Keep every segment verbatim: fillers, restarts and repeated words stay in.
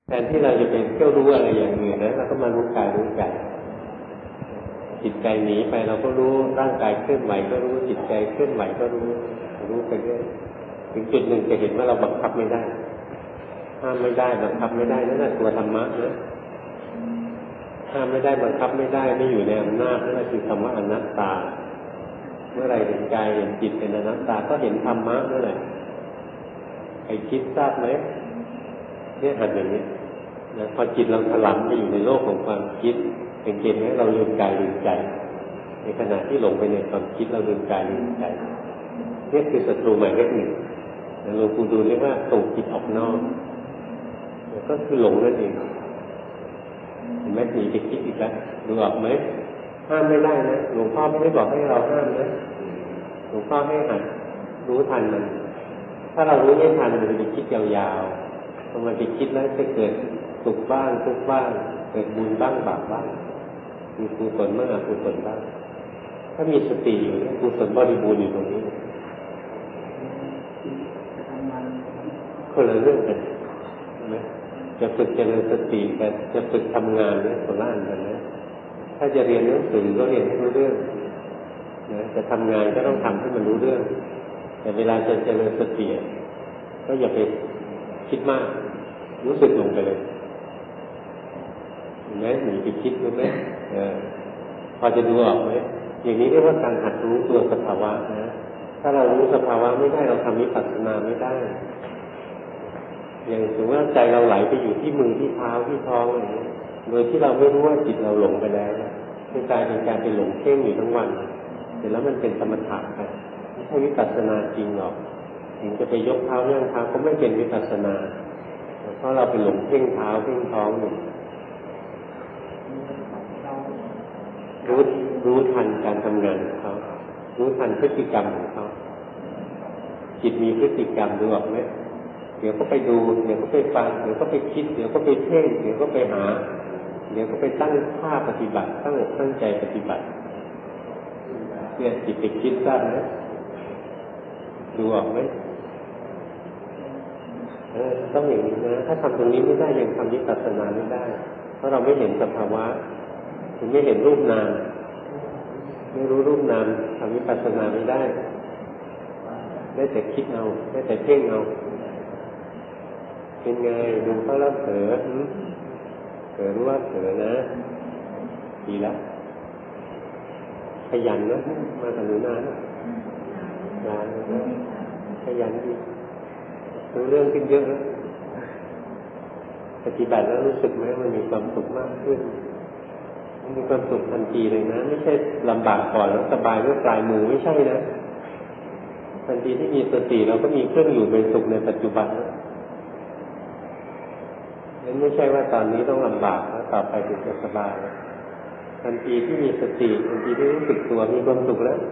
แทนที่เราจะเป็นเที่ยวรู้อะไรอย่างอื่นนะเราก็มารู้กายรู้ใจจิตใจหนีไปเราก็รู้ร่างกายเคลื่อนไหวก็รู้จิตใจเคลื่อนไหวก็รู้รู้ไปเรื่อยถึงจุดหนึ่งจะเห็นว่าเราบังคับไม่ได้ห้ามไม่ได้บังคับไม่ได้นั่นแหละตัวธรรมะนะห้ามไม่ได้บังคับไม่ได้ไม่อยู่ในอำนาจนั่นแหละคือคำว่าอนัตตาเมื่อไรเห็นกายเห็นจิตเป็นอนัตตาก็เห็นธรรมะนั่นแหละไอ้คิดทราบไหมเนี่ยหัดอย่างนี้นะพอจิตเราถลำไปอยู่ในโลกของความคิดเป็นเกณฑ์ให้เราลืมกายลืมใจในขณะที่หลงไปในความคิดเราลืมกายลืมใจนี่คือศัตรูหมายเลขหนึ่งหลวงปู่ดูลเรียกว่าส่งจิตออกนอกก็คือหลงนั่นเองเห็นไหมหนีไปคิดอีกแล้วดูออกไหมห้ามไม่ได้นะหลวงพ่อไม่ได้บอกให้เราห้ามนะหลวงพ่อให้หัดรู้ทันมันถ้าเรารู้ไม่ทันมันจะไปคิดยาวๆพอมันไปคิดแล้วจะเกิดสุขบ้างทุกข์บ้างเกิดบุญบ้างบาปบ้างมีกุศลบ้างอกุศลบ้างถ้ามีสติอยู่เนี่ยกุศลบริบูรณ์อยู่ตรงนี้คนละเรื่องกันใช่ไหมจะฝึกเจริญสติแต่จะฝึกทำงานเนี่ยคนละอันกันนะถ้าจะเรียนหนังสือก็เรียนให้รู้เรื่องนะจะทำงานก็ต้องทำให้มันรู้เรื่องแต่เวลาจะเจริญสติก็อย่าไปคิดมากรู้สึกลงไปเลยเห็นไหมหนีไปคิดรู้ไหมเออพอจะดูออกไหมอย่างนี้เรียกว่าการหัดรู้ตัวสภาวะนะถ้าเรารู้สภาวะไม่ได้เราทำวิปัสสนาไม่ได้อย่างสมมติว่าใจเราไหลไปอยู่ที่มือที่เท้าที่ท้องอะไรอย่างนี้โดยที่เราไม่รู้ว่าจิตเราหลงไปแล้วเป็นกายเป็นการไปหลงเพ่งอยู่ทั้งวันเสร็จแล้วมันเป็นสมถะไปไม่ใช่วิปัสสนาจริงหรอกถึงจะไปยกเท้าย่างเท้าก็ไม่เป็นวิปัสสนาเพราะเราไปหลงเพ่งเท้าเพ่งท้องอยู่รู้รู้ทันการทำงานของเขารู้ทันพฤติกรรมของเขาจิตมีพฤติกรรมดูออกไหมเดี๋ยวก็ไปดูเดี๋ยวก็ไปฟังเดี๋ยวก็ไปคิดเดี๋ยวก็ไปเพ่งเดี๋ยวก็ไปหาเดี๋ยวก็ไปตั้งท่าปฏิบัติตั้งอกตั้งใจปฏิบัติเนี่ยจิตไปคิดทราบไหมดูออกไหมเออต้องอย่างนี้นะถ้าทำตรงนี้ไม่ได้ยังทำวิปัสสนาไม่ได้เพราะเราไม่เห็นสภาวะถึงไม่เห็นรูปนามไม่รู้รูปนามทำวิปัสสนาไม่ได้ได้แต่คิดเอาได้แต่เพ่งเอาเป็นไงดูเขาแล้วเผลอเผลอรู้ว่าเผลอนะดีแล้วขยันนะมาทำหนูนานนานนะขยันดีรู้เรื่องขึ้นเยอะนะปฏิบัติแล้วรู้สึกไหมมันมีความสุขมากขึ้นมันมีความสุขทันทีเลยนะไม่ใช่ลำบากก่อนแล้วสบายด้วยปลายมือไม่ใช่นะทันทีที่มีสติเราก็มีเครื่องอยู่เป็นสุขในปัจจุบันนะนั่นไม่ใช่ว่าตอนนี้ต้องลำบากแล้วต่อไปถึงจะสบายทันทีที่มีสติทันทีที่รู้สึกตัวมีความสุขแล้ว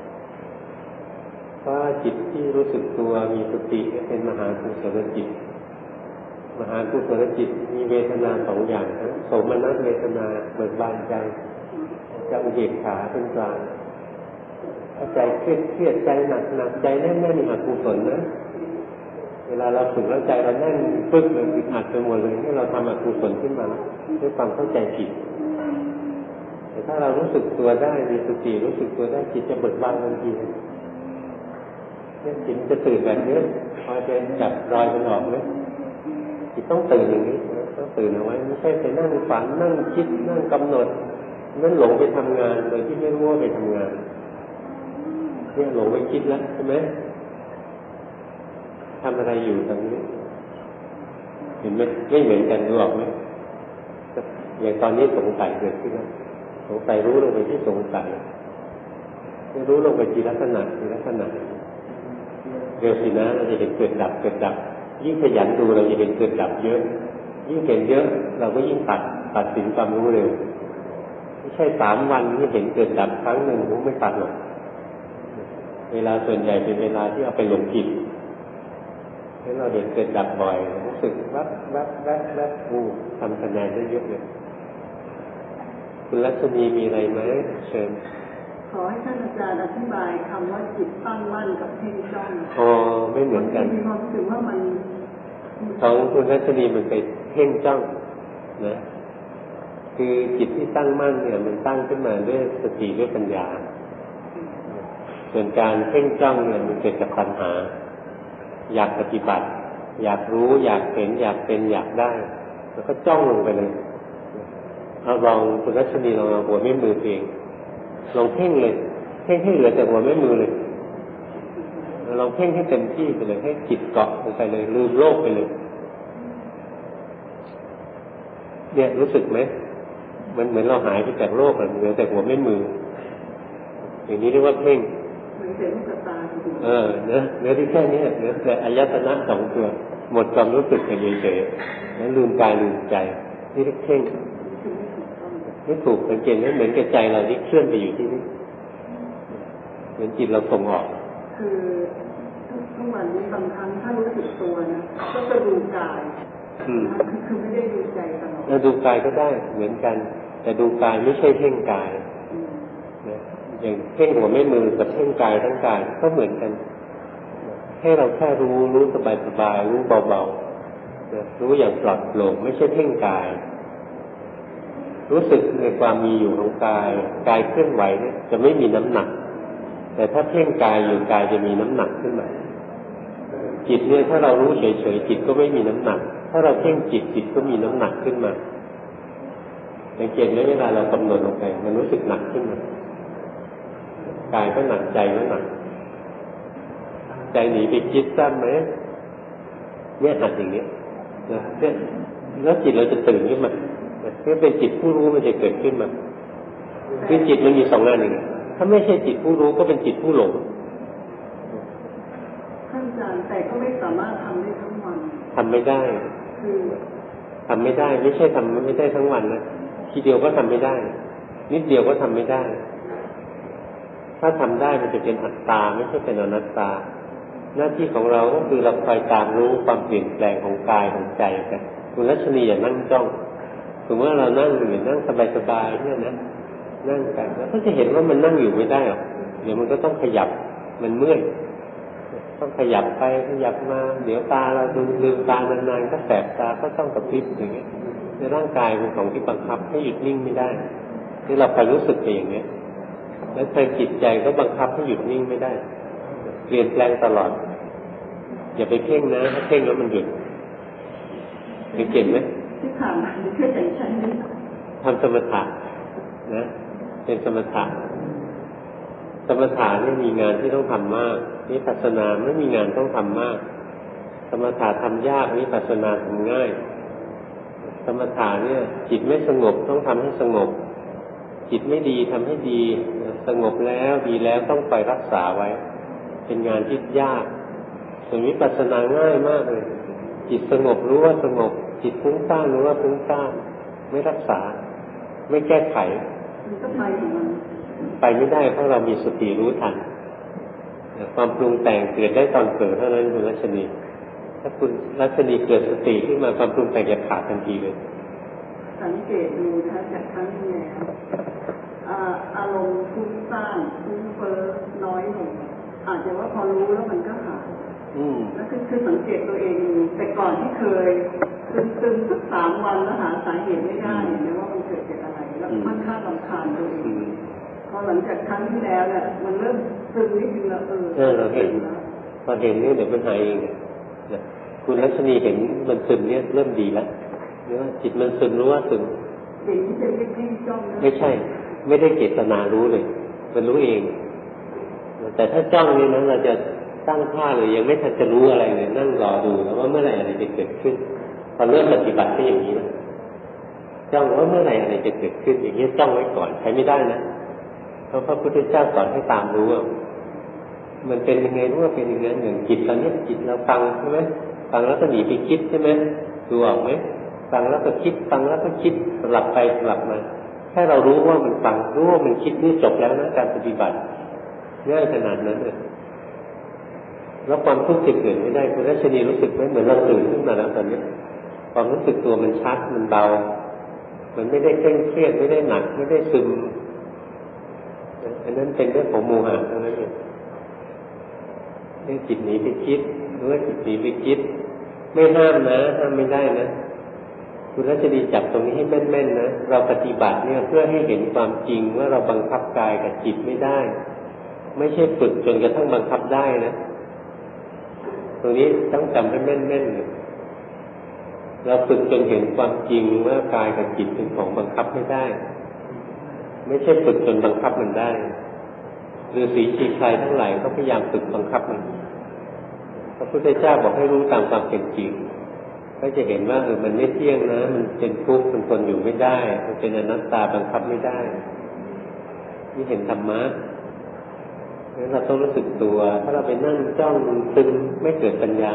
เพราะจิตที่รู้สึกตัวมีสติเป็นมหากุศลจิตมหากุศลจิตมีเวทนาสองอย่างทั้งโสมนัสเวทนาเบิกบานใจจะอุเบกขาเป็นกลางถ้าใจเครียดเครียดใจหนักหนักใจแน่นแน่นมีอกุศลนะเวลาเราฝึกแล้วใจเราแน่นปึ๊กเลยอึดอัดไปหมดเลยให้เราทำอกุศลขึ้นมาด้วยความเข้าใจผิดแต่ถ้าเรารู้สึกตัวได้มีสติรู้สึกตัวได้จิตจะเบิกบานทันทีเนี่ยจิตจะตื่นแบบนี้พอจะจับรอยมันออกไหมจิตต้องตื่นอย่างนี้ต้องตื่นเอาไว้ไม่ใช่ไปนั่งฝันนั่งคิดนั่งกำหนดนั่นหลงไปทำงานโดยที่ไม่รู้ว่าไปทำงานเนี่ยหลงไปคิดแล้วใช่ไหมทำอะไรอยู่ตรงนี้เห็นไหมไม่เหมือนกันรู้ออกไหมอย่างตอนนี้สงสัยเกิดขึ้นแล้วสงสัยรู้ลงไปที่สงสัยไม่รู้ลงไปทีละขณะทีละขณะเร็วสินะเราจะเห็นเกิดดับเกิดดับยิ่งขยันดูเราจะเห็นเกิดดับเยอะยิ่งเห็นเยอะเราก็ยิ่งตัดตัดสินความรู้เร็วไม่ใช่สามวันที่เห็นเกิดดับครั้งหนึ่งผมไม่ตัดหรอกเวลาส่วนใหญ่เป็นเวลาที่เอาไปหลงผิดให้เราเห็นเกิดดับบ่อยรู้สึกวับวับวับวับอู้ทำคะแนนได้เยอะเลยคุณรัชนีมีอะไรไหมเชิญขอให้ท่านอาจารย์อธิบายคำว่าจิตตั้งมั่นกับเพ่งจ้องอ๋อไม่เหมือนกันมีความรู้สึกว่ามันของคุณรัชนีมันไปเเพ่งจ้องนะคือจิตที่ตั้งมั่นเนี่ยมันตั้งขึ้นมาด้วยสติด้วยปัญญาส่วนการเพ่งจ้องเนี่ยมันเกิดจากปัญหาอยากปฏิบัติอยากรู้อยากเห็นอยากเป็นอยากได้แล้วก็จ้องลงไปเลยเอาลองคุณรัชนีลองเอาหัวแม่มือเองลองเพ่งเลยเพ่งให้เหลือแต่หัวแม่มือเลยลองเพ่งให้เต็มที่ไปเลยให้จิตเกาะลงไปเลยลืมโลกไปเลยเนี่ยรู้สึกไหมมันเหมือนเราหายไปจากโลกเหลือแต่หัวแม่มืออย่างนี้เรียกว่าเพ่งเออเนื้อเนื้อที่แค่นี้เนื้อแต่อายตนะสองตัวหมดความรู้สึกไปเฉยๆแล้วลืมกายลืมใจนี่เรียกเพ่งไม่ถูกสังเกตไหมเหมือนกับใจเราที่เคลื่อนไปอยู่ที่นี่เหมือนจิตเราส่งออกคือทุกวันนี้บางครั้งถ้ารู้สึกตัวนะก็จะดูกายคือไม่ได้ดูใจตลอดเราดูกายก็ได้เหมือนกันแต่ดูกายไม่ใช่เพ่งกายนะอย่างเพ่งหัวแม่มือกับเพ่งกายทั้งกายก็เหมือนกันให้เราแค่รู้รู้สบายๆรู้เบาๆรู้อย่างปลอดโปร่งไม่ใช่เพ่งกายรู้สึกในความมีอยู่ของกายกายเคลื่อนไหวเนี่ยจะไม่มีน้ำหนักแต่ถ้าเพ่งกายอยู่กายจะมีน้ำหนักขึ้นมาจิตเนี่ยถ้าเรารู้เฉยๆจิตก็ไม่มีน้ำหนักถ้าเราเพ่งจิตจิตก็มีน้ำหนักขึ้นมาสังเกตไหมเวลาเรากำหนดลงไปมันรู้สึกหนักขึ้นมากายก็หนักใจก็หนักใจหนีไปคิดซ้ำไหมเนี่ยหัดอย่างนี้นะเนี่ยแล้วจิตเราจะตื่นขึ้นมาเมื่อเป็นจิตผู้รู้มันจะเกิดขึ้นมาคือจิตมันมีสองงานอย่างนี้ถ้าไม่ใช่จิตผู้รู้ก็เป็นจิตผู้หลงท่านอาจารย์แต่ก็ไม่สามารถทำได้ทั้งวันทำไม่ได้คือทำไม่ได้ไม่ใช่ทำไม่ได้ทั้งวันนะทีเดียวก็ทำไม่ได้นิดเดียวก็ทำไม่ได้ถ้าทำได้มันจะเป็นอัตตาไม่ใช่เป็นอนัตตาหน้าที่ของเราก็คือเราคอยตามรู้ความเปลี่ยนแปลงของกายของใจกันคุณรัชนีอย่านั่งจ้องสมมติว่าเรานั่งอยู่นั่งสบายๆเนี่ยนะนั่งกันแล้วก็จะเห็นว่ามันนั่งอยู่ไม่ได้หรอกเดี๋ยวมันก็ต้องขยับมันเมื่อยต้องขยับไปขยับมาเดี๋ยวตาเราดูลืมตานานๆก็แสบตาก็ต้องกระพริบอย่างเงี้ยในร่างกายเป็นของที่บังคับให้หยุดนิ่งไม่ได้ที่เราไปรู้สึกเองเนี่ยแล้วใจจิตใจก็บังคับให้หยุดนิ่งไม่ได้เปลี่ยนแปลงตลอดอย่าไปเพ่งนะถ้าเพ่งแล้วมันหยุดสังเกตไหมที่ผ่านมาแค่ใจใช้นี่ทำสมถะนะเป็นสมถะสมถะนี่มีงานที่ต้องทำมากวิปัสสนาไม่มีงานต้องทำมากสมถะทำยากวิปัสสนาทำง่ายสมถะเนี่ยจิตไม่สงบต้องทำให้สงบจิตไม่ดีทำให้ดีสงบแล้วดีแล้วต้องไปรักษาไว้เป็นงานที่ยากส่วนวิปัสสนาง่ายมากเลยจิตสงบรู้ว่าสงบจิตฟุ้งซ่านรู้ว่าฟุ้งซ่านไม่รักษาไม่แก้ไขมันก็ไปของมันไปไม่ได้เพราะเรามีสติรู้ทันความปรุงแต่งเกิดได้ตอนเกิดเท่านั้นคุณรัชนีถ้าคุณรัชนีเกิดสติขึ้นมาความปรุงแต่งจะขาดทันทีเลยสังเกตดูถ้าจากครั้งที่แล้วอารมณ์ฟุ้งซ่านฟุ้งเฟ้อน้อยลงอาจจะว่าพอรู้แล้วมันก็หายแล้วคือคือสังเกตตัวเองแต่ก่อนที่เคยซึมซึมสักสามวันแล้วหาสาเหตุไม่ได้เนี่ยว่ามันเกิดจากอะไรแล้วมันค่ารำคาญตัวเองพอหลังจากครั้งที่แล้วเนี่ยมันเริ่มซึมนิดนึงแล้วเออเออเราเห็นพอเห็นนี่เดี๋ยวมันหายเองคุณรัชนีเห็นมันซึมเนี่ยเริ่มดีแล้วหรือว่าจิตมันซึมรู้ว่าซึมเห็นที่จะเรียกให้จ้องไม่ใช่ไม่ได้เจตนารู้เลยมันรู้เองแต่ถ้าจ้องนี่นะเราจะตั้งท่าเลยยังไม่ทันจะรู้อะไรเลยนั่งรอดูแล้วว่าเมื่อไหร่อะไรจะเกิดขึ้นตอนเริ่มปฏิบัติก็อย่างนี้นะจ้องว่าเมื่อไหร่อะไรจะเกิดขึ้นอย่างนี้จ้องไว้ก่อนใช้ไม่ได้นะเพราะพระพุทธเจ้าสอนให้ตามรู้ว่ามันเป็นยังไงรู้ว่าเป็นอย่างนั้นอย่างจิตตอนนี้จิตเราฟังใช่ไหมฟังแล้วก็หนีไปคิดใช่ไหมดูออกไหมฟังแล้วก็คิดฟังแล้วก็คิดสลับไปสลับมาแค่เรารู้ว่ามันฟังรู้ว่ามันคิดนี่จบแล้วนะการปฏิบัติง่ายขนาดนั้นเลยแล้วความทุกข์จะเกิดไม่ได้คุณรัชนีรู้สึกไหมเหมือนเราตื่นขึ้นมาแล้วตอนนี้ความรู้สึกตัวมันชัดมันเบามันไม่ได้เคร่งเครียดไม่ได้หนักไม่ได้ซึมอันนั้นเป็นเรื่องของโมหะเท่านั้นเองนี่จิตหนีไปคิดหรือว่าจิตหนีไปคิดไม่ห้ามนะห้ามไม่ได้นะคุณรัชนีจับตรงนี้ให้แม่นๆนะเราปฏิบัติเนี่ยเพื่อให้เห็นความจริงว่าเราบังคับกายกับจิตไม่ได้ไม่ใช่ฝึกจนกระทั่งบังคับได้นะตรงนี้ต้องจำให้แม่นๆเราฝึกจนเห็นความจริงว่ากายกับจิตเป็นของบังคับไม่ได้ไม่ใช่ฝึกจนบังคับมันได้ฤาษีชีไพรทั้งหลายเขาพยายามฝึกบังคับมันพระพุทธเจ้าบอกให้รู้ตามความเป็นจริงก็จะเห็นว่าเออมันไม่เที่ยงนะมันเป็นทุกข์มันทนอยู่ไม่ได้มันเป็นอนัตตาบังคับไม่ได้นี่เห็นธรรมะงั้นเราต้องรู้สึกตัวถ้าเราไปนั่งจ้องตึงไม่เกิดปัญญา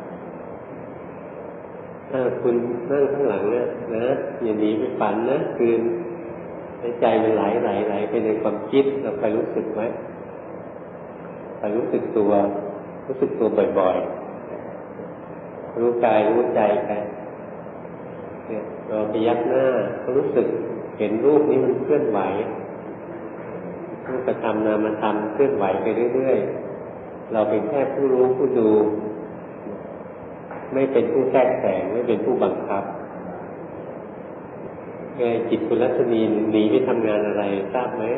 ถ้าคุณนั่งข้างหลังเนี่ยนะอย่าหนีไปฝันนะคืนใจมันไหลไหลไหลไปในความคิดเราไปรู้สึกไหมไปรู้สึกตัวรู้สึกตัวบ่อยๆรู้กายรู้ใจไปเนี่ยเราไปยักหน้าก็รู้สึกเห็นรูปนี้มันเคลื่อนไหวรูปธรรมนามธรรมเคลื่อนไหวไปเรื่อยๆเราเป็นแค่ผู้รู้ผู้ดูไม่เป็นผู้แทรกแซงไม่เป็นผู้บังคับไงจิตคุณรัชนีหนีไปทำงานอะไรทราบไหม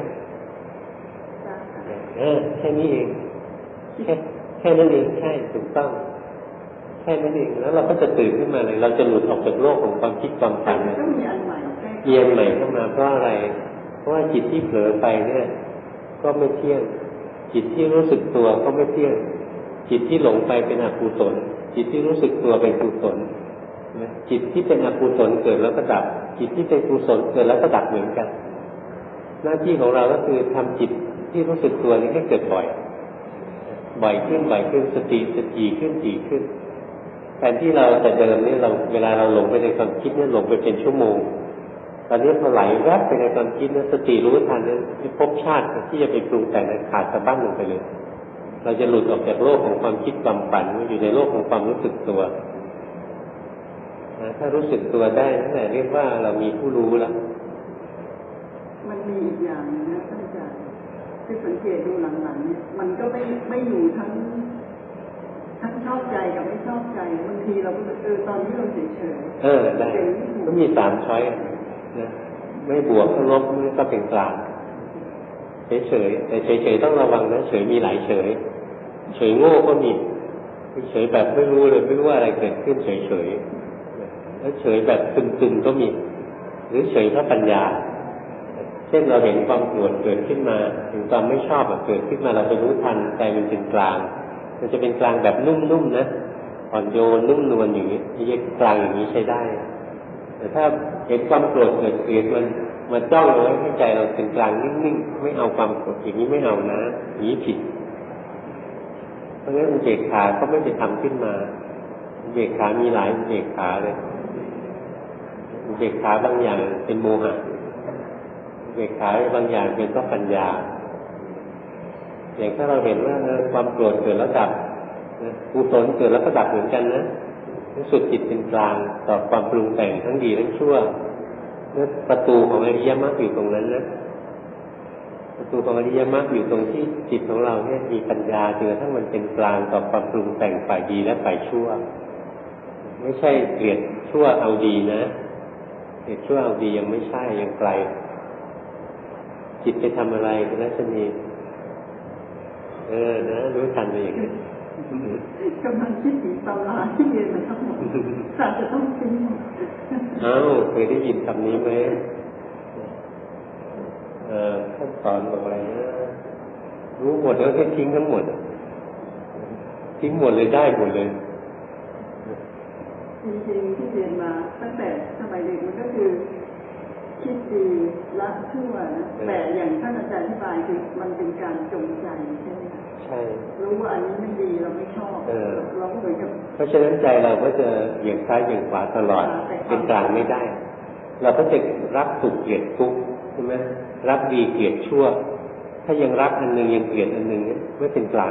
เออแค่นี้เองแค่แค่นั้นเองใช่ถูกต้องแค่นั้นเองแล้วเราก็จะตื่นขึ้นมาเลยเราจะหลุดออกจากโลกของความคิดความฝันเนี่ยมีอันใหม่มีอันใหม่เข้ามาเพราะอะไรเพราะว่าจิตที่เผลอไปเนี่ยก็ไม่เที่ยงจิตที่รู้สึกตัวก็ไม่เที่ยงจิตที่หลงไปเป็นอกุศลจิตที่รู้สึกตัวเป็นกุศลจิตที่เป็นอกุศลเกิดแล้วก็ดับจิตที่เป็นกุศลเกิดแล้วก็ดับเหมือนกันหน้าที่ของเราก็คือทำจิตที่รู้สึกตัวนี้ให้เกิดบ่อยบ่อยขึ้นบ่อยขึ้นสติจะถี่ขึ้นถี่ขึ้นแทนที่เราแต่เดิมนี่เราเวลาเราหลงไปในความคิดเนี่ยหลงไปเป็นชั่วโมงตอนนี้พอไหลแวบไปในความคิดเนี่ยสติรู้ทันนั้นภพชาติที่จะไปปรุงแต่งนั้นขาดสะบั้นลงไปเลยเราจะหลุดออกจากโลกของความคิดความฝันอยู่ในโลกของความรู้สึกตัวถ้ารู้สึกตัวได้นั่นแหละเรียกว่าเรามีผู้รู้ละมันมีอีกอย่างนึงนะท่านอาจารย์ที่สังเกตดูหลังๆเนี่ยมันก็ไม่ไม่อยู่ทั้งทั้งชอบใจกับไม่ชอบใจบางทีเราก็เออตอนนี้เราเฉยเฉยเออได้ก็มีสามช้อยนะไม่บวกก็ลบไม่ก็เป็นกลางเฉยเฉยแต่เฉยเฉยต้องระวังนะเฉยมีหลายเฉยเฉยโง่ก็มีเฉยแบบไม่รู้เลยไม่รู้ว่าอะไรเกิดขึ้นเฉยเฉยแล้วเฉยแบบซึมๆก็มีหรือเฉยเพราะปัญญาเช่นเราเห็นความโกรธเกิดขึ้นมาเห็นความไม่ชอบเกิดขึ้นมาเราไปรู้ทันใจมันเป็นกลางมันจะเป็นกลางแบบนุ่มๆนะอ่อนโยนนุ่มนวลอย่างนี้เรียกกลางอย่างนี้ใช้ได้แต่ถ้าเห็นความโกรธเกิดเกิดมันมันจ้องเอาไว้ให้ใจเราเป็นกลางนิ่งๆไม่เอาความโกรธอย่างนี้ไม่เอานะอย่างนี้ผิดเพราะงั้นอุเบกขาก็ไม่ได้ทำขึ้นมาอุเบกขามีหลายอุเบกขาเลยอุเบกขาบางอย่างเป็นโมหะอุเบกขาบางอย่างเป็นเพราะปัญญาอย่างถ้าเราเห็นว่าความโกรธเกิดแล้วดับกุศลเกิดแล้วก็ดับเหมือนกันนะรู้สึกจิตเป็นกลางต่อความปรุงแต่งทั้งดีทั้งชั่วนั่นประตูของอริยมรรคอยู่ตรงนั้นนะประตูของอริยมรรคอยู่ตรงที่จิตของเราเนี่ยมีปัญญาจนกระทั่งมันเป็นกลางต่อความปรุงแต่งฝ่ายดีและฝ่ายชั่วไม่ใช่เกลียดชั่วเอาดีนะเกลียดชั่วเอาดียังไม่ใช่ยังไกลจิตไปทำอะไรคุณรัชนีเออนะรู้ทันไปอย่างนี้กำลังคิดถึงตำราที่เรียนมาทั้งหมดศาสตร์จะต้องทิ้งเอ้าเคยได้ยินคำนี้ไหมเออท่านสอนบอกอะไรนะรู้หมดแล้วให้ทิ้งทั้งหมดทิ้งหมดเลยได้หมดเลยจริงๆที่เรียนมาตั้งแต่สมัยเด็กมันก็คือคิดดีละชั่วนะแต่อย่างท่านอาจารย์อธิบายคือมันเป็นการจงใจใช่ไหมใช่รู้ว่าอันนี้ไม่ดีเราไม่ชอบเราก็เหมือนกับเพราะฉะนั้นใจเราก็จะเหยียงซ้ายเหยียงขวาตลอดเป็นกลางไม่ได้เราก็จะรักสุขเกลียดทุกข์ใช่ไหมรักดีเกลียดชั่วถ้ายังรักอันนึงยังเกลียดอันนึงไม่เป็นกลาง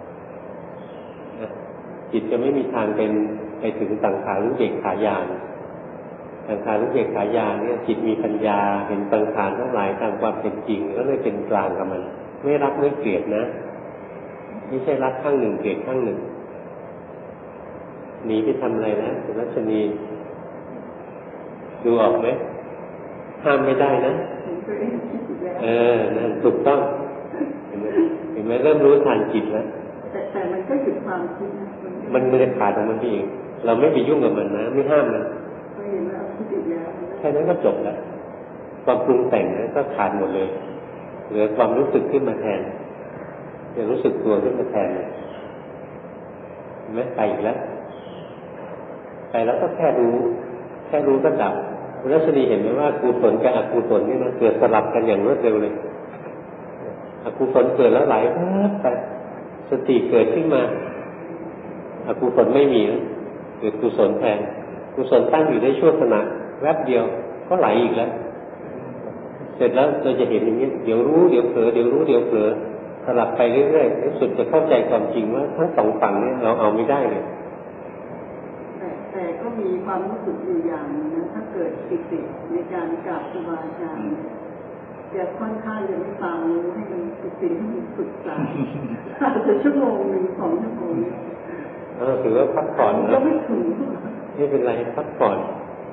จิตจะไม่มีทางเป็นไปถึงสังขารอุเบกขาญาณสังขารอุเบกขาญาณเนี่ยจิตมีปัญญาเห็นสังขารทั้งหลายตามความเป็นจริงก็เลยเป็นกลางกับมันไม่รักไม่เกลียดนะไม่ใช่รักข้างหนึ่งเกลียดข้างหนึ่งหนีไปทำอะไรนะคุณรัชนีดูออกไหมห้ามไม่ได้นะเออนั่นถูกต้องเห็นไหมเห็นไหมเริ่มรู้ทันจิตแล้วแต่แต่มันก็หยุดความคิดมันมันจะขาดของมันเองเราไม่ไปยุ่งกับมันนะไม่ห้ามมันแค่นั้นก็จบแล้วความปรุงแต่งนั้นก็ขาดหมดเลยเหลือความรู้สึกขึ้นมาแทนจะรู้สึกตัวขึ้นมาแทนเห็นไหมไปอีกแล้วไปแล้วก็แค่รู้แค่รู้ก็ดับคุณรัชนีเห็นไหมว่ากุศลกับอกุศลนี่นะเกิดสลับกันอย่างรวดเร็วเลยอกุศลเกิดแล้วไหลไปสติเกิดขึ้นมาอกุศลไม่มีเกิดกุศลแทนกุศลตั้งอยู่ได้ชั่วขณะแวบเดียวก็ไหลอีกแล้วเสร็จแล้วเราจะเห็นอย่างนี้เดี๋ยวรู้เดี๋ยวเผลอเดี๋ยวรู้เดี๋ยวเผลอสลับไปเรื่อยๆในสุดจะเข้าใจความจริงว่าทั้งสองฝั่งนี้เราเอาไม่ได้เลยแต่แต่ก็มีความรู้สึกอยู่อย่างนะถ้าเกิดปิติในการกราบครูบาอาจารย์จะค่อนข้างจะไม่ฟังให้มันปิติให้มันสุดใจอาจจะชั่วโมงหนึ่งสองชั่วโมงเออถือว่าพักผ่อนนะไม่ถึงไม่เป็นไรพักผ่อน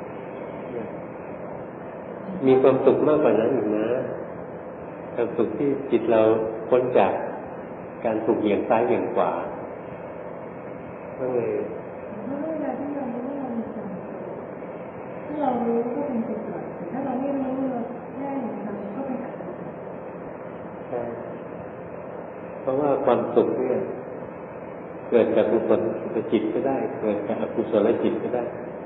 มีความสุขมากกว่านั้นอีกนะความสุขที่จิตเราพ้นจากการถูกเหวี่ยงซ้ายเหวี่ยงขวาก็เลยถ้าเรารู้ก็เป็นสุขถ้าเราไม่รู้เราแค่ทำก็เป็นอัตตาใช่เพราะว่าความสุขเนี่ยเกิดจากกุศลจิตก็ได้เกิดจากอกุศลจิตก็ได้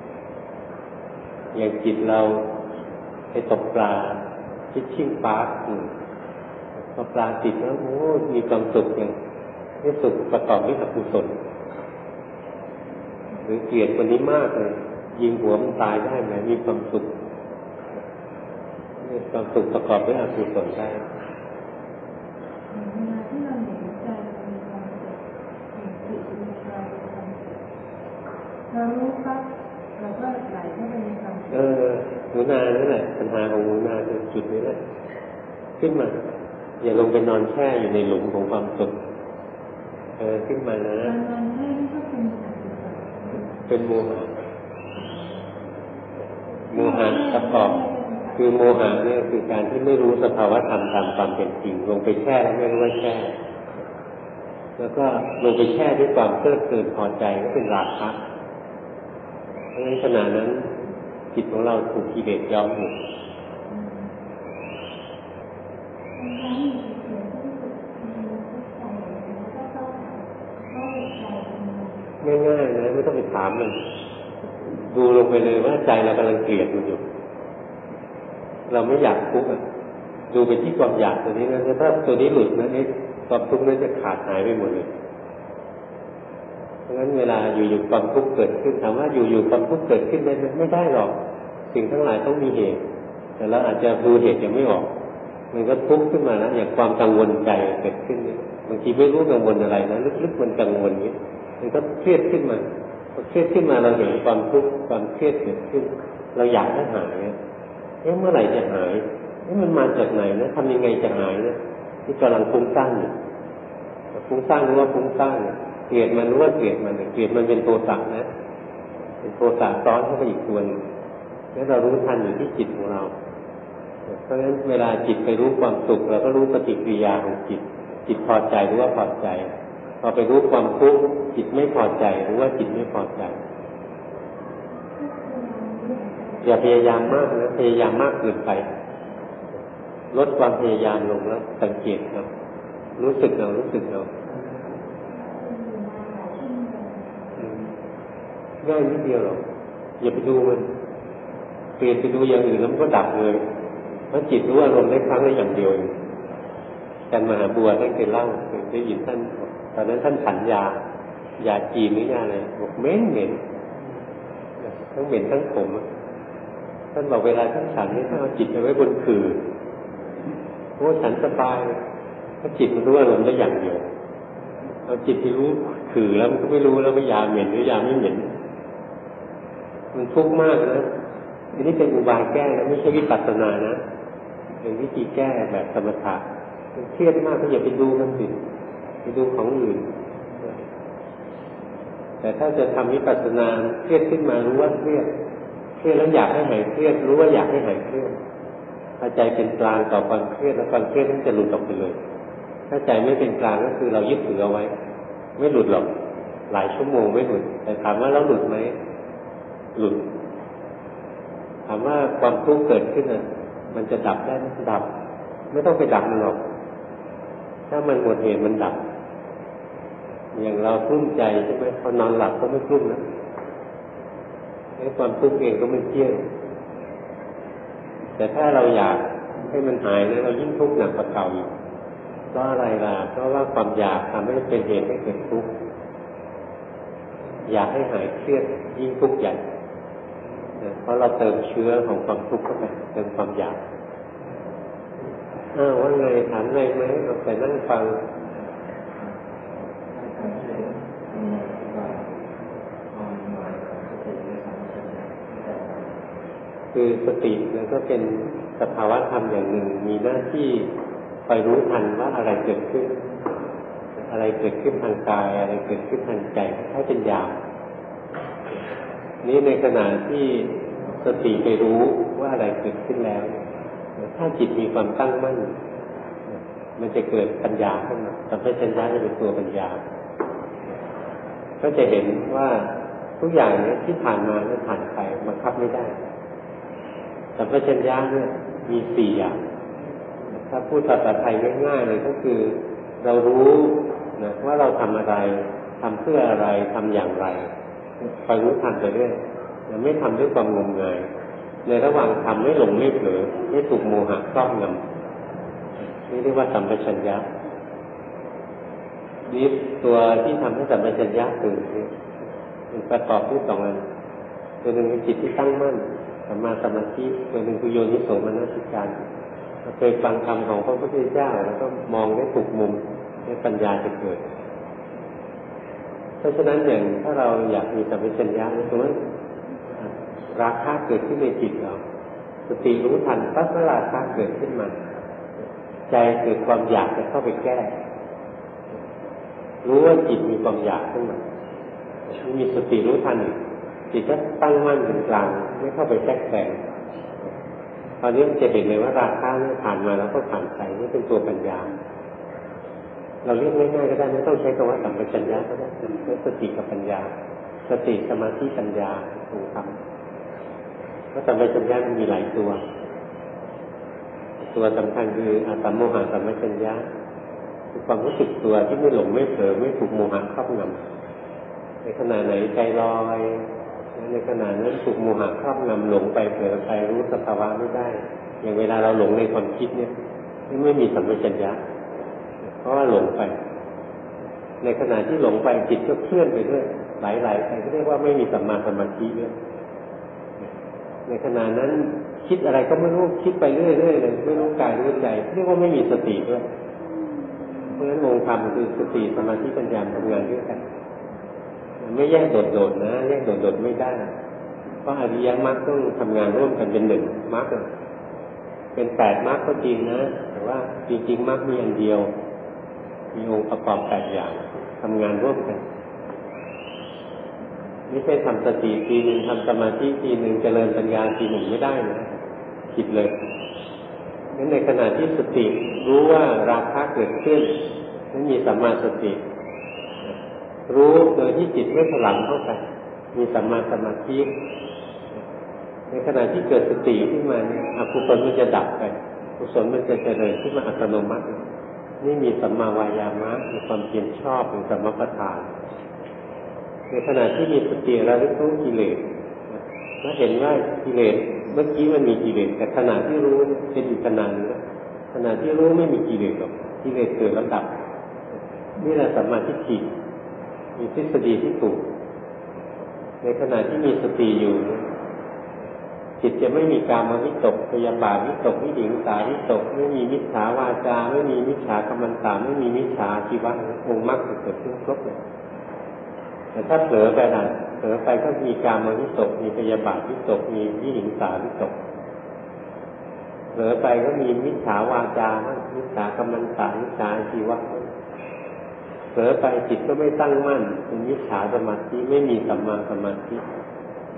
อย่างจิตเราไปตกปลาคิดชิ่งปลาพอปลาติดแล้วโอ้มีความสุขอย่างนี่สุขประกอบด้วยอกุศลหรือเกลียดคนนี้มากเลยยิงหัวมันตายได้ไหมมีความสุขนี่ความสุขประกอบด้วยอกุศลได้เรารู้ครับเราก็ไหลเข้าไปในความเออหนูนานั่นแหละปัญหาของหนูนาคือจุดนี้แหละขึ้นมาอย่าลงไปนอนแช่อยู่ในหลุมของความสุขเออขึ้นมานะเป็นโมหะโมหะประกอบคือโมหะเนี่ยคือการที่ไม่รู้สภาวะธรรมตามความเป็นจริงลงไปแช่แล้วไม่รู้ว่าแช่แล้วก็ลงไปแช่ด้วยความเพลิดเพลินพอใจก็เป็นราคะเพราะฉะนั้นขณะนั้นจิตของเราถูกกิเลสย้อมอยู่ง่ายๆนะไม่ต้องไปถามมันดูลงไปเลยว่าใจเรากำลังเกลียดมันอยู่เราไม่อยากทุกข์อ่ะดูไปที่ความอยากตัวนี้นะถ้าตัวนี้หลุดนะนี่ความทุกข์นั้นจะขาดหายไปหมดเลยเพราะฉะนั้นเวลาอยู่ๆความทุกข์เกิดขึ้นถามว่าอยู่ๆความทุกข์เกิดขึ้นได้ไหมไม่ได้หรอกสิ่งทั้งหลายต้องมีเหตุแต่เราอาจจะดูเหตุยังไม่ออกมันก็ทุกข์ขึ้นมาแล้วอย่างความกังวลใจเกิดขึ้นเนี่ยบางทีไม่รู้กังวลอะไรนะลึกๆมันกังวลนี้มันก็เครียดขึ้นมาพอเครียดขึ้นมาเราเห็นความทุกข์ความเครียดเกิดขึ้นเราอยากให้หายเอ๊ะเมื่อไหร่จะหายเอ๊ะมันมาจากไหนนะทำยังไงจะหายนะที่กำลังฟุ้งซ่านอยู่ฟุ้งซ่านรู้ว่าฟุ้งซ่านเกลียดมันรู้ว่าเกลียดมันเกลียดมันเป็นโทสะนะเป็นโทสะซ้อนเข้าไปอีกตัวนึงแล้วเรารู้ทันอยู่ที่จิตของเราเพราะฉะนั้นเวลาจิตไปรู้ความสุขเราก็รู้ปฏิกิริยาของจิตจิตพอใจรู้ว่าพอใจพอไปรู้ความทุกข์จิตไม่พอใจรู้ว่าจิตไม่พอใจอย่าพยายามมากนะพยายามมากเกินไปลดความพยายามลงแล้วสังเกตครับรู้สึกเรารู้สึกเราง่ายนิดเดียวหรอกอย่าไปดูมันเปลี่ยนไปดูอย่างอื่นแล้วมันก็ดับเลยเพราะจิตรู้อารมณ์ได้ครั้งละอย่างเดียวการมหาบัวท่านเคยเล่าเคยได้ยินท่านตอนนั้นท่านฉันยายาจีนหรือยาอะไรบอกเหม็นเหม็นทั้งเหม็นทั้งขมท่านบอกเวลาท่านฉันนี่ท่านเอาจิตไปไว้บนขื่อโอ้ฉันสบายถ้าจิตมันรู้อารมณ์ได้อย่างเดียวเอาจิตที่รู้ขื่อแล้วมันก็ไม่รู้แล้วว่ายาเหม็นหรือยาไม่เหม็นมันทุกข์มากนะอันนี้เป็นอุบายแก้นะไม่ใช่วิปัสสนานะเป็นวิธีแก้แบบสมถะมันเครียดมากก็อย่าไปดูมันสิไปดูของอื่นแต่ถ้าจะทำวิปัสสนาเครียดขึ้นมารู้ว่าเครียดเครียดแล้วอยากให้หายเครียดรู้ว่าอยากให้หายเครียดถ้าใจเป็นกลางต่อความเครียดแล้วความเครียดมันจะหลุดออกไปเลยถ้าใจไม่เป็นกลางก็คือเรายึดถือเอาไว้ไม่หลุดหรอกหลายชั่วโมงไม่หลุดแต่ถามว่าเราหลุดไหมหลุดถามว่าความทุกข์เกิดขึ้นน่ะมันจะดับได้ไหมดับไม่ต้องไปดับมันหรอกถ้ามันหมดเหตุมันดับอย่างเรากลุ้มใจใช่ไหมพอนอนหลับก็ไม่กลุ้มนะไอ้ความทุกข์เองก็ไม่เที่ยงแต่ถ้าเราอยากให้มันหายนะเรายิ่งทุกข์หนักกว่าเก่าอีกเพราะอะไรล่ะเพราะว่าความอยากทำให้เป็นเหตุให้เกิดทุกข์อยากให้หายเครียดยิ่งทุกข์ใหญ่เพราะเราเติมเชื้อของความทุกข์เข้าไปเติมความอยากอ้าวว่าไงถามไงไหมเราแต่นั่งฟังคือสติมันก็เป็นสภาวะธรรมอย่างหนึ่งมีหน้าที่คอยรู้ทันว่าอะไรเกิดขึ้นอะไรเกิดขึ้นทางกายอะไรเกิดขึ้นทางใจให้เป็นญาณนี้ในขณะที่สติไปรู้ว่าอะไรเกิดขึ้นแล้วถ้าจิตมีความตั้งมั่นมันจะเกิดปัญญาขึ้นมาสัมปชัญญะจะเป็นตัวปัญญาก็จะเห็นว่าทุกอย่างนี้ที่ผ่านมาเนี่ยผ่านไปบังคับไม่ได้สัมปชัญญะเนี่ยมีสี่อย่างถ้าพูดภาษาไทยง่ายๆเลยก็คือเรารู้นะว่าเราทำอะไรทำเพื่ออะไรทำอย่างไรคอยรู้ทันไปเรื่อยไม่ทำด้วยความงมงายในระหว่างทำไม่หลงไม่เผลอไม่ถูกโมหะครอบงำนี่เรียกว่าสัมปชัญญะนี่ตัวที่ทำให้สัมปชัญญะตื่นมันประกอบด้วยสองอันตัวหนึ่งคือจิตที่ตั้งมั่นสัมมาสมาธิตัวหนึ่งคือโยนิโสมนสิการเราเคยฟังคำของพระพุทธเจ้าแล้วก็มองได้ถูกมุมให้ปัญญาจะเกิดเพราะฉะนั้นอย่างถ้าเราอยากมีสัมปชัญญะสมมติราคะเกิดขึ้นในจิตเราสติรู้ทันปั๊บเมื่อราคะเกิดขึ้นมาใจเกิดความอยากจะเข้าไปแก้รู้ว่าจิตมีความอยากขึ้นมามีสติรู้ทันจิตก็ตั้งมั่นเป็นกลางไม่เข้าไปแทรกแซงตอนนี้มันจะเห็นเลยว่าราคะเนี่ยผ่านมาแล้วก็ผ่านไปนี่เป็นตัวปัญญาเราเรียกง่ายๆก็ได้ไม่ต้องใช้คำว่าสัมปชัญญะก็ได้เป็นสติกับปัญญาสติสมาธิปัญญาตรงคำเพราะสัมปชัญญะมันมีหลายตัวตัวสำคัญคืออาสัมโมหะสัมปชัญญะคือความรู้สึกตัวที่ไม่หลงไม่เผลอไม่ถูกโมหะครอบงำในขณะไหนใจลอยในขณะนั้นถูกโมหะครอบงำหลงไปเผลอไปรู้สภาวะไม่ได้อย่างเวลาเราหลงในความคิดเนี่ยไม่มีสัมปชัญญะเพราะว่าหลงไปในขณะที่หลงไปจิตก็เคลื่อนไปด้วยไหลๆไปเรียกว่าไม่มีสัมมาสมาธิด้วยในขณะนั้นคิดอะไรก็ไม่รู้คิดไปเรื่อยๆเลยไม่รู้กายรู้ใจเรียกว่าไม่มีสติด้วยเพราะฉะนั้นองค์ธรรมคือสติสมาธิปัญญาทำงานด้วยกันไม่แยกโดดๆนะแยกโดดๆไม่ได้เพราะอริยมรรคต้องทำงานร่วมกันเป็นหนึ่งมรรคเป็นแปดมรรคก็จริงนะแต่ว่าจริงๆมรรคมีอันเดียวมีองค์ประกอบแปดอย่างทำงานร่วมกันไม่ใช่ทำสติทีหนึ่งทำสมาธิทีหนึ่งเจริญปัญญาทีหนึ่งไม่ได้นะผิดเลยงั้นในขณะที่สติรู้ว่าราคะเกิดขึ้นนั้นมีสัมมาสติรู้โดยที่จิตไม่ถลำเข้าไปมีสัมมาสมาธิในขณะที่เกิดสติขึ้นมาเนี่ยอกุศลมันจะดับไปกุศลมันจะเจริญขึ้นมาอัตโนมัตินี่มีสัมมาวายามะมีความเพียรชอบมีสัมมาปัฏฐานในขณะที่มีสติระลึกรู้กิเลสแล้วเห็นว่ากิเลสเมื่อกี้มันมีกิเลสแต่ขณะที่รู้เป็นอีกขณะนึงขณะที่รู้ไม่มีกิเลสหรอกกิเลสเกิดแล้วดับนี่แหละสัมมาทิฏฐิมีทฤษฎีที่ถูกในขณะที่มีสติอยู่จิตจะไม่มีกามวิตกพยาบาทวิตกวิหิงสาวิตกไม่มีมิจฉาวาจาไม่มีมิจฉากัมมันตาไม่มีมิจฉาชีวะองค์มรรคเกิดขึ้นครบเลยแต่ถ้าเผลอไปนะเผลอไปก็มีกามวิตกมีพยาบาทวิตกมีวิหิงสาวิตกเผลอไปก็มีมิจฉาวาจามิจฉากัมมันตามิจฉาชีวะเผลอไปจิตก็ไม่ตั้งมั่นเป็นมิจฉาสมาธิไม่มีสัมมาสมาธิ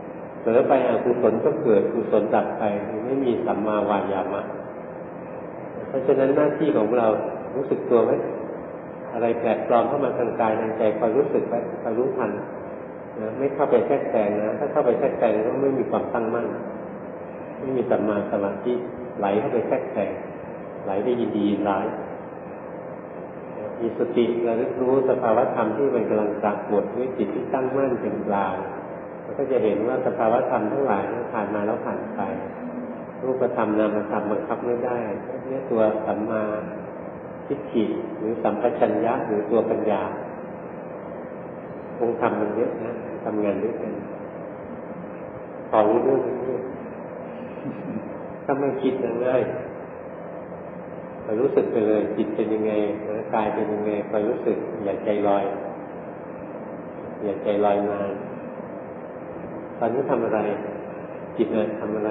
เผลอไปอกุศลก็เกิดกุศลดับไปไม่มีสัมมาวายามะเพราะฉะนั้นหน้าที่ของเรารู้สึกตัวไหมอะไรแปลกปลอมเข้ามาทางกายทางใจคอยรู้สึกไว้คอยรู้ทันนะไม่เข้าไปแทรกแซงนะถ้าเข้าไปแทรกแซงก็ไม่มีความตั้งมั่นไม่มีสัมมาสมาธิไหลเข้าไปแทรกแซงไหลไปยินดียินร้ายมีสติระลึกรู้สภาวธรรมที่มันกำลังปรากฏด้วยจิตที่ตั้งมั่นเป็นกลางมันก็จะเห็นว่าสภาวธรรมทั้งหลายผ่านมาแล้วผ่านไปรูปธรรมนามธรรมบังคับไม่ได้นี่ตัวสัมมาทิฏฐิหรือสัมปชัญญะหรือตัวปัญญาองค์ธรรมมันเยอะนะทำงานด้วยกันพอรู้เรื่องนี้ถ้าไม่คิดง่ายคอยรู้สึกไปเลยจิตเป็นยังไงกายเป็นยังไงคอยรู้สึกอย่าใจลอยอย่าใจลอยนานตอนนี้ทำอะไรจิตเนี่ยทำอะไร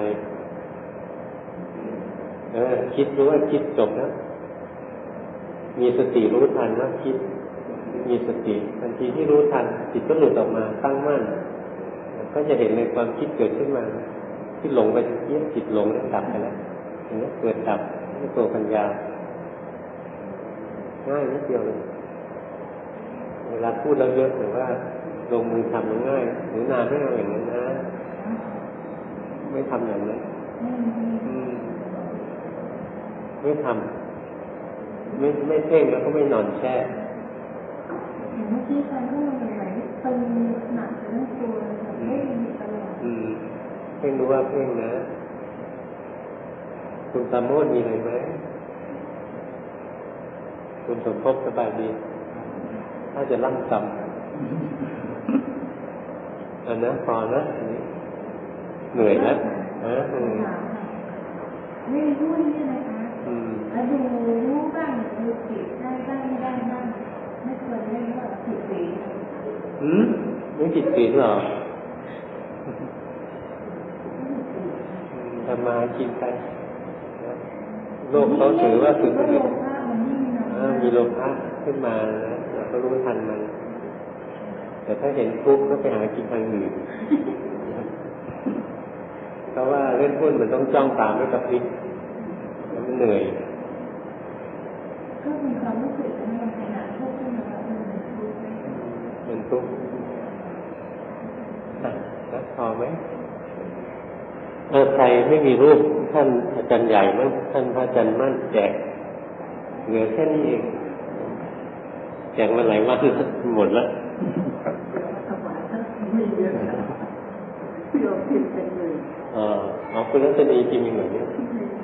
เออคิดรู้ว่าคิดจบแล้วมีสติรู้ทันว่าคิดมีสติทันทีที่รู้ทันจิตก็หลุดออกมาตั้งมั่นก็จะเห็นในความคิดเกิดขึ้นมาที่หลงไปที่คิดจิตหลงแล้วดับไปแล้วอย่างนี้เกิดดับนี่ตัวปัญญาง่ายนิดเดียวเลยเวลาพูดแล้วเยอะแต่ว่าลงมือทำมันง่ายหรือนานไม่เอาอย่างนั้นนะไม่ทำอย่างนั้นไม่ทำไม่ไม่เพ่งแล้วก็ไม่นอนแช่เมื่อกี้ฉันก็มันไหลตึงหนักทั้งตัวไม่มีตลอดเพ่งรู้ว่าเพ่งนะคุณตาโมดมีอะไรไหมคุณสมภพสบายดีถ้าจะล่ำซ้ำอันนั้นพอนะอันนี้เหนื่อยแล้วฮะไม่รู้นี่อะไรคะแล้วดูรู้บ้างดูจิตได้บ้างไม่ได้บ้างไม่ควรเล่นว่าผิดศีลอืมไม่ผิดศีลหรอทำมากินไปโลกเขาถือว่าสุดสุดมีโลภะขึ้นมานะเราก็รู้ทันมันแต่ถ้าเห็นทุกข์ก็ไปหากินทางอื่นเพราะว่าเล่นหุ้นมันต้องจ้องตามไม่กระพริบแล้วมันเหนื่อยก็มีความรู้สึกในขณะทุกข์ขึ้นมาเป็นทุกข์นะพอไหมเออใครไม่มีรูปท่านอาจารย์ใหญ่มั้งท่านพระอาจารย์มั่นแจกเหลือแค่นี้เองแจกมาหลายวันหมดแล้วเออเอาคุณรัตนีจริงเหมือนนี้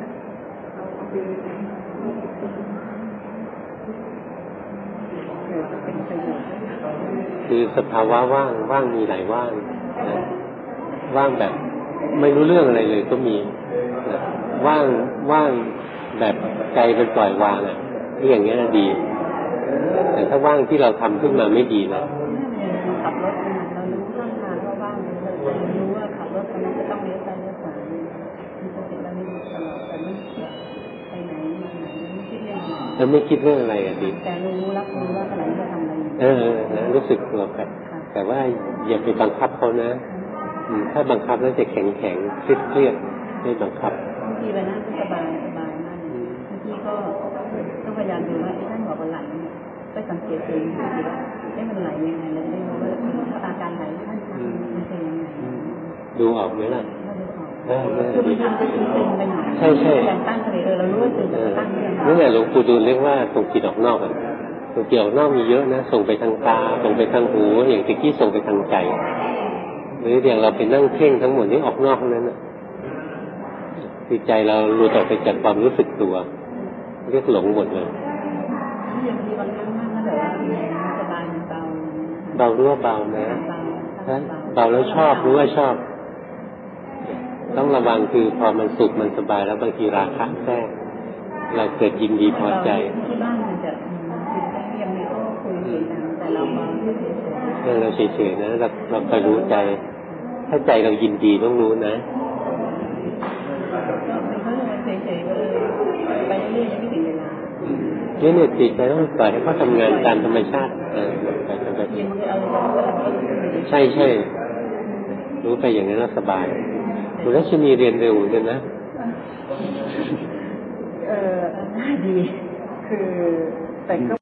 คือสภาวะว่างว่างมีหลายว่างนะว่างแบบไม่รู้เรื่องอะไรเลยก็มีนะว่างว่างแบบใจเป็นปล่อยวางอ่ะนี่อย่างเงี้ยดีแต่ถ้าว่างที่เราทำขึ้นมาไม่ดีนะขับรถเรารู้ร่างกายว่าว่างเรารู้ว่าขับรถตอนนั้นจะต้องเลี้ยวซ้ายเลี้ยวขวามีสติเราไม่รู้ตลอดแต่ไม่คิดไปไหนมาไหนไม่คิดเรื่องอะไรแล้วไม่คิดเรื่องอะไรอ่ะดิแต่รู้รับรู้ว่าขณะนี้จะทำอะไรเออนะรู้สึกตัวไปแต่ว่าอย่าไปบังคับเขานะถ้าบังคับแล้วจะแข็งแข็งเครียดเครียดไม่บังคับบางทีไปนั่งก็สบายสบายมากบางทีก็ต้องพยายามดูว่าไอ้ท่านบอกว่าไหลเนี่ยก็สังเกตตัวเองดูว่าไอ้มันไหลยังไงเราจะได้รู้ว่าอาการไหลท่านทำมันเป็นยังไงดูออกไหมล่ะคือมันทำไปจริงๆไปหน่อยใช่ใช่การตั้งเลยเออเรารู้ว่าตื่นตั้งเลยนี่แหละหลวงปู่ดูลเรียกว่าส่งจิตออกนอกอ่ะส่งจิตออกนอกมีเยอะนะส่งไปทางตาส่งไปทางหูอย่างตะกี้ส่งไปทางใจหรืออย่างเราไปนั่งเพ่งทั้งหมดนี้ออกนอกนั้นนะคือใจเราหลุดออกไปจากความรู้สึกตัวเรียกหลงหมดเลยเบารู้ว่าเบานะเบาแล้วชอบรู้ว่าชอบต้องระวังคือพอมันสุขมันสบายแล้วบางทีราคะแทรกเราเกิดยินดีพอใจที่บ้านมันจะยังมีก็คุยกันแต่เราเบาเออเราเฉยๆนะเราเราคอยรู้ใจถ้าใจเรายินดีต้องรู้นะไปเรื่อยๆไม่ถึงเวลาเนี่ยเนี่ยจิตใจต้องปล่อยให้เขาทำงานตามธรรมชาติเออไปธรรมชาติใช่ใช่รรู้ไปอย่างนั้นสบายคุณรัชนีเรียนเร็วเหมือนกันนะเออน่าดีคือแต่ก็